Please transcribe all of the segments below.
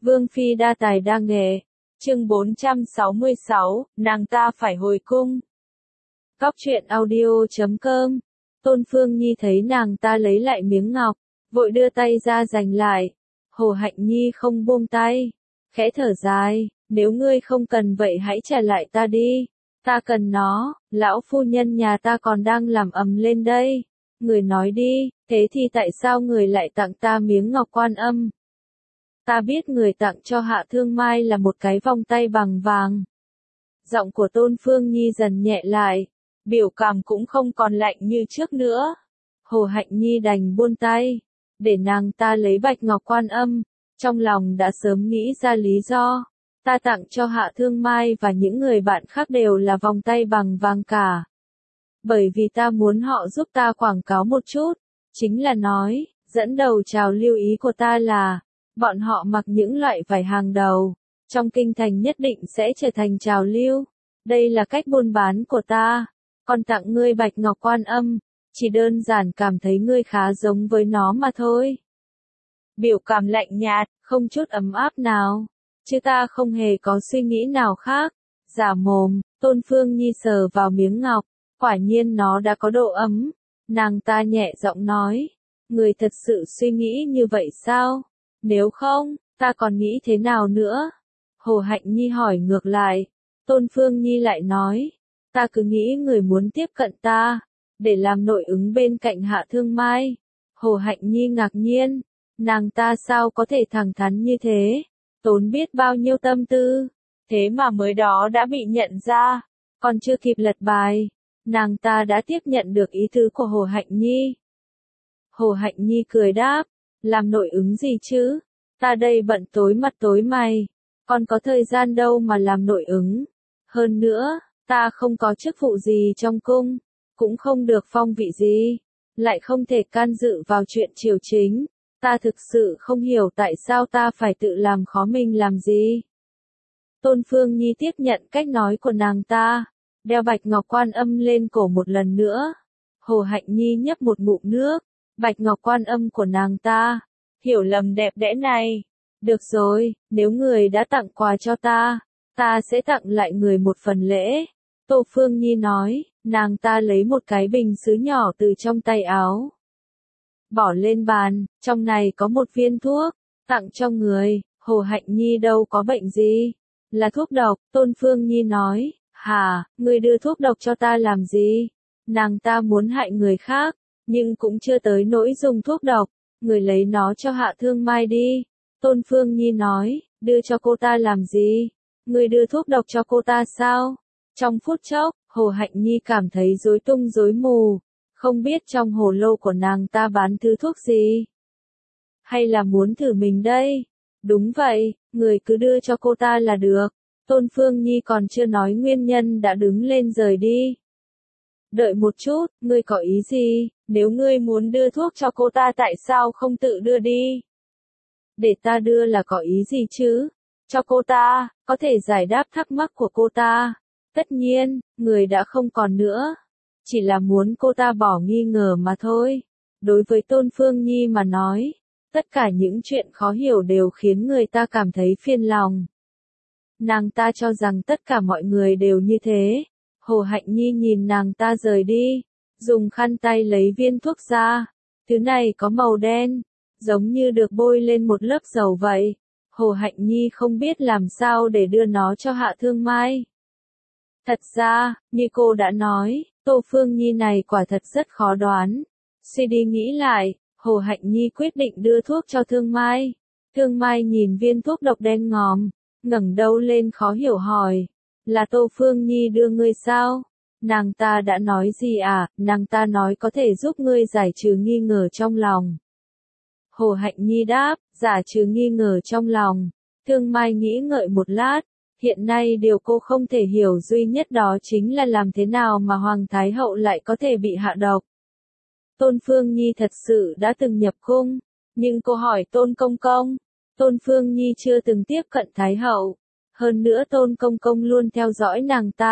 Vương phi đa tài đa nghệ. Chương 466, nàng ta phải hồi cung. Cóc truyện audio.com. Tôn Phương Nhi thấy nàng ta lấy lại miếng ngọc, vội đưa tay ra giành lại. Hồ Hạnh Nhi không buông tay, khẽ thở dài, nếu ngươi không cần vậy hãy trả lại ta đi, ta cần nó, lão phu nhân nhà ta còn đang làm ầm lên đây. Người nói đi, thế thì tại sao người lại tặng ta miếng ngọc Quan Âm? Ta biết người tặng cho Hạ Thương Mai là một cái vòng tay bằng vàng. Giọng của Tôn Phương Nhi dần nhẹ lại, biểu cảm cũng không còn lạnh như trước nữa. Hồ Hạnh Nhi đành buông tay, để nàng ta lấy bạch ngọc Quan Âm, trong lòng đã sớm nghĩ ra lý do. Ta tặng cho Hạ Thương Mai và những người bạn khác đều là vòng tay bằng vàng cả. Bởi vì ta muốn họ giúp ta quảng cáo một chút, chính là nói, dẫn đầu trào lưu ý của ta là, bọn họ mặc những loại vải hàng đầu, trong kinh thành nhất định sẽ trở thành trào lưu. Đây là cách buôn bán của ta. Còn tặng ngươi bạch ngọc Quan Âm, chỉ đơn giản cảm thấy ngươi khá giống với nó mà thôi. Biểu cảm lạnh nhạt, không chút ấm áp nào, chứ ta không hề có suy nghĩ nào khác. Giả mồm, Tôn Phương Nhi sờ vào miếng ngọc, quả nhiên nó đã có độ ấm. Nàng ta nhẹ giọng nói, người thật sự suy nghĩ như vậy sao? Nếu không, ta còn nghĩ thế nào nữa? Hồ Hạnh Nhi hỏi ngược lại. Tôn Phương Nhi lại nói, ta cứ nghĩ người muốn tiếp cận ta, để làm nội ứng bên cạnh Hạ Thương Mai. Hồ Hạnh Nhi ngạc nhiên, nàng ta sao có thể thẳng thắn như thế, tốn biết bao nhiêu tâm tư, thế mà mới đó đã bị nhận ra, còn chưa kịp lật bài, nàng ta đã tiếp nhận được ý tứ của Hồ Hạnh Nhi. Hồ Hạnh Nhi cười đáp, làm nội ứng gì chứ, ta đây bận tối mặt tối mày, còn có thời gian đâu mà làm nội ứng. Hơn nữa, ta không có chức vụ gì trong cung, cũng không được phong vị gì, lại không thể can dự vào chuyện triều chính. Ta thực sự không hiểu tại sao ta phải tự làm khó mình làm gì. Tôn Phương Nhi tiếp nhận cách nói của nàng ta, đeo bạch ngọc Quan Âm lên cổ một lần nữa. Hồ Hạnh Nhi nhấp một ngụm nước, bạch ngọc Quan Âm của nàng ta, hiểu lầm đẹp đẽ này. Được rồi, nếu người đã tặng quà cho ta sẽ tặng lại người một phần lễ. Tô Phương Nhi nói, nàng ta lấy một cái bình sứ nhỏ từ trong tay áo, bỏ lên bàn, trong này có một viên thuốc, tặng cho người. Hồ Hạnh Nhi đâu có bệnh gì, là thuốc độc. Tôn Phương Nhi nói, hả, người đưa thuốc độc cho ta làm gì? Nàng ta muốn hại người khác, nhưng cũng chưa tới nỗi dùng thuốc độc, người lấy nó cho Hạ Thương Mai đi. Tôn Phương Nhi nói, đưa cho cô ta làm gì? Người đưa thuốc độc cho cô ta sao? Trong phút chốc, Hồ Hạnh Nhi cảm thấy rối tung rối mù, không biết trong hồ lô của nàng ta bán thứ thuốc gì. Hay là muốn thử mình đây? Đúng vậy, người cứ đưa cho cô ta là được. Tôn Phương Nhi còn chưa nói nguyên nhân đã đứng lên rời đi. Đợi một chút, ngươi có ý gì? Nếu ngươi muốn đưa thuốc cho cô ta tại sao không tự đưa đi? Để ta đưa là có ý gì chứ? Cho cô ta, có thể giải đáp thắc mắc của cô ta. Tất nhiên, người đã không còn nữa. Chỉ là muốn cô ta bỏ nghi ngờ mà thôi. Đối với Tôn Phương Nhi mà nói, tất cả những chuyện khó hiểu đều khiến người ta cảm thấy phiền lòng. Nàng ta cho rằng tất cả mọi người đều như thế. Hồ Hạnh Nhi nhìn nàng ta rời đi, dùng khăn tay lấy viên thuốc ra. Thứ này có màu đen, giống như được bôi lên một lớp dầu vậy. Hồ Hạnh Nhi không biết làm sao để đưa nó cho Hạ Thương Mai. Thật ra, như cô đã nói, Tô Phương Nhi này quả thật rất khó đoán. Suy đi nghĩ lại, Hồ Hạnh Nhi quyết định đưa thuốc cho Thương Mai. Thương Mai nhìn viên thuốc độc đen ngòm, ngẩng đầu lên khó hiểu hỏi, là Tô Phương Nhi đưa ngươi sao? Nàng ta đã nói gì à? Nàng ta nói có thể giúp ngươi giải trừ nghi ngờ trong lòng. Hồ Hạnh Nhi đáp, giải trừ nghi ngờ trong lòng. Thương Mai nghĩ ngợi một lát, hiện nay điều cô không thể hiểu duy nhất đó chính là làm thế nào mà Hoàng Thái Hậu lại có thể bị hạ độc. Tôn Phương Nhi thật sự đã từng nhập cung, nhưng cô hỏi Tôn Công Công. Tôn Phương Nhi chưa từng tiếp cận Thái Hậu. Hơn nữa Tôn Công Công luôn theo dõi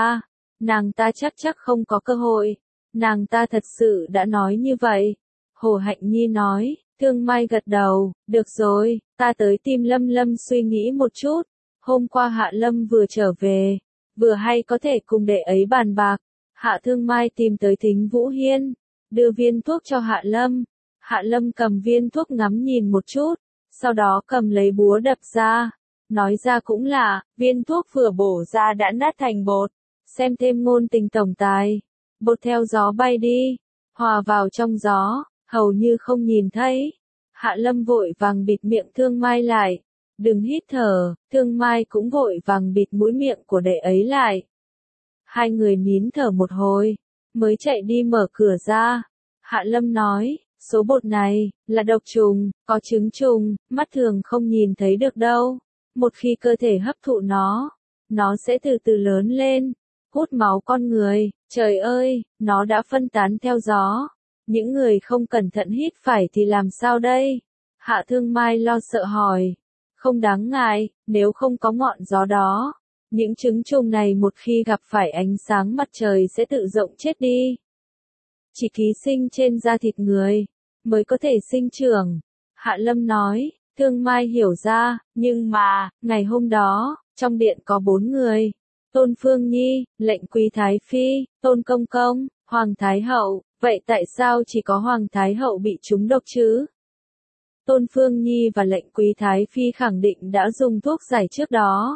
nàng ta chắc không có cơ hội. Nàng ta thật sự đã nói như vậy. Hồ Hạnh Nhi nói, Thương Mai gật đầu, được rồi, ta tới tìm Lâm Lâm suy nghĩ một chút. Hôm qua Hạ Lâm vừa trở về, vừa hay có thể cùng đệ ấy bàn bạc. Hạ Thương Mai tìm tới Thính Vũ Hiên, đưa viên thuốc cho Hạ Lâm. Hạ Lâm cầm viên thuốc ngắm nhìn một chút, sau đó cầm lấy búa đập ra. Nói ra cũng là, viên thuốc vừa bổ ra đã nát thành bột. Xem thêm ngôn tình tổng tài. Bột theo gió bay đi, hòa vào trong gió, hầu như không nhìn thấy. Hạ Lâm vội vàng bịt miệng Thương Mai lại. Đừng hít thở, Thương Mai cũng vội vàng bịt mũi miệng của đệ ấy lại. Hai người nín thở một hồi, mới chạy đi mở cửa ra. Hạ Lâm nói, số bột này, là độc trùng, có trứng trùng, mắt thường không nhìn thấy được đâu. Một khi cơ thể hấp thụ nó sẽ từ từ lớn lên, hút máu con người. Trời ơi, nó đã phân tán theo gió. Những người không cẩn thận hít phải thì làm sao đây? Hạ Thương Mai lo sợ hỏi. Không đáng ngại, nếu không có ngọn gió đó, những trứng trùng này một khi gặp phải ánh sáng mặt trời sẽ tự rộng chết đi. Chỉ ký sinh trên da thịt người mới có thể sinh trưởng. Hạ Lâm nói. Thương Mai hiểu ra, nhưng mà, ngày hôm đó, trong điện có 4 người. Tôn Phương Nhi, Lệnh Quý Thái Phi, Tôn Công Công, Hoàng Thái Hậu, vậy tại sao chỉ có Hoàng Thái Hậu bị trúng độc chứ? Tôn Phương Nhi và Lệnh Quý Thái Phi khẳng định đã dùng thuốc giải trước đó.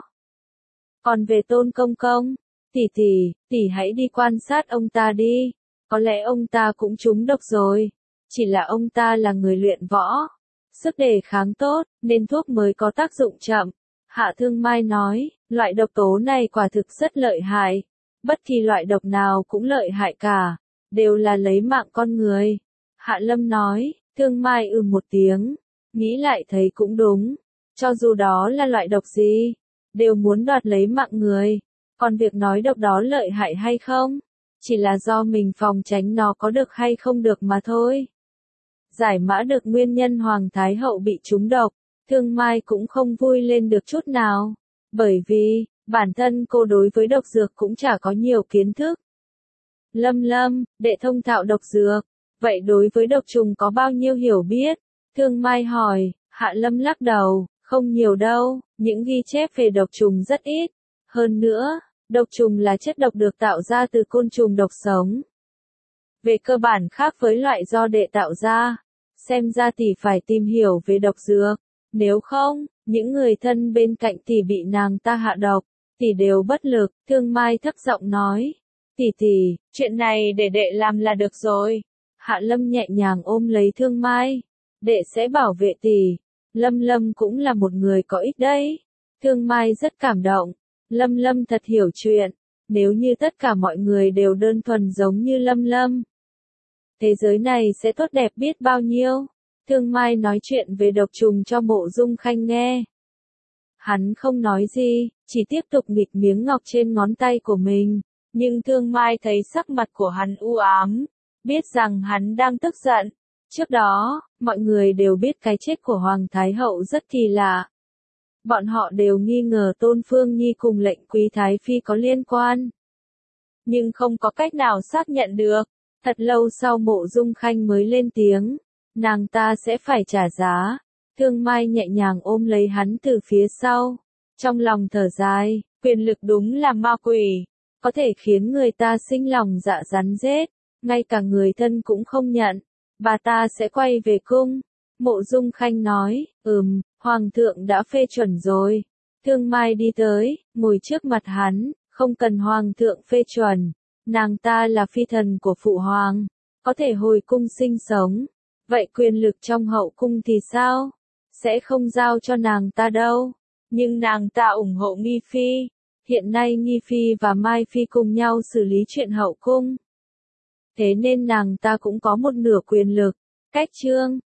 Còn về Tôn Công Công, tỷ hãy đi quan sát ông ta đi, có lẽ ông ta cũng trúng độc rồi, chỉ là ông ta là người luyện võ. Sức đề kháng tốt, nên thuốc mới có tác dụng chậm. Hạ Thương Mai nói, loại độc tố này quả thực rất lợi hại. Bất kỳ loại độc nào cũng lợi hại cả, đều là lấy mạng con người. Hạ Lâm nói, Thương Mai một tiếng, nghĩ lại thấy cũng đúng. Cho dù đó là loại độc gì, đều muốn đoạt lấy mạng người. Còn việc nói độc đó lợi hại hay không, chỉ là do mình phòng tránh nó có được hay không được mà thôi. Giải mã được nguyên nhân Hoàng Thái Hậu bị trúng độc, Thương Mai cũng không vui lên được chút nào, bởi vì, bản thân cô đối với độc dược cũng chả có nhiều kiến thức. Lâm, đệ thông thạo độc dược, vậy đối với độc trùng có bao nhiêu hiểu biết? Thương Mai hỏi. Hạ Lâm lắc đầu, không nhiều đâu, những ghi chép về độc trùng rất ít. Hơn nữa, độc trùng là chất độc được tạo ra từ côn trùng độc sống. Về cơ bản khác với loại do đệ tạo ra. Xem ra tỷ phải tìm hiểu về độc dược, nếu không, những người thân bên cạnh tỷ bị nàng ta hạ độc, tỷ đều bất lực. Thương Mai thấp giọng nói, tỷ, chuyện này để đệ làm là được rồi. Hạ Lâm nhẹ nhàng ôm lấy Thương Mai, đệ sẽ bảo vệ tỷ. Lâm cũng là một người có ích đấy. Thương Mai rất cảm động, Lâm thật hiểu chuyện, nếu như tất cả mọi người đều đơn thuần giống như Lâm, thế giới này sẽ tốt đẹp biết bao nhiêu. Thương Mai nói chuyện về độc trùng cho Mộ Dung Khanh nghe. Hắn không nói gì, chỉ tiếp tục nghịch miếng ngọc trên ngón tay của mình. Nhưng Thương Mai thấy sắc mặt của hắn u ám, biết rằng hắn đang tức giận. Trước đó, mọi người đều biết cái chết của Hoàng Thái Hậu rất kỳ lạ. Bọn họ đều nghi ngờ Tôn Phương Nhi cùng Lệnh Quý Thái Phi có liên quan. Nhưng không có cách nào xác nhận được. Thật lâu sau Mộ Dung Khanh mới lên tiếng, nàng ta sẽ phải trả giá. Thương Mai nhẹ nhàng ôm lấy hắn từ phía sau, trong lòng thở dài, quyền lực đúng là ma quỷ, có thể khiến người ta sinh lòng dạ rắn rết, ngay cả người thân cũng không nhận. Bà ta sẽ quay về cung. Mộ Dung Khanh nói, Hoàng thượng đã phê chuẩn rồi. Thương Mai đi tới, ngồi trước mặt hắn, không cần Hoàng thượng phê chuẩn. Nàng ta là phi thần của Phụ Hoàng, có thể hồi cung sinh sống. Vậy quyền lực trong hậu cung thì sao? Sẽ không giao cho nàng ta đâu. Nhưng nàng ta ủng hộ Nghi Phi. Hiện nay Nghi Phi và Mai Phi cùng nhau xử lý chuyện hậu cung. Thế nên nàng ta cũng có một nửa quyền lực. Cách chương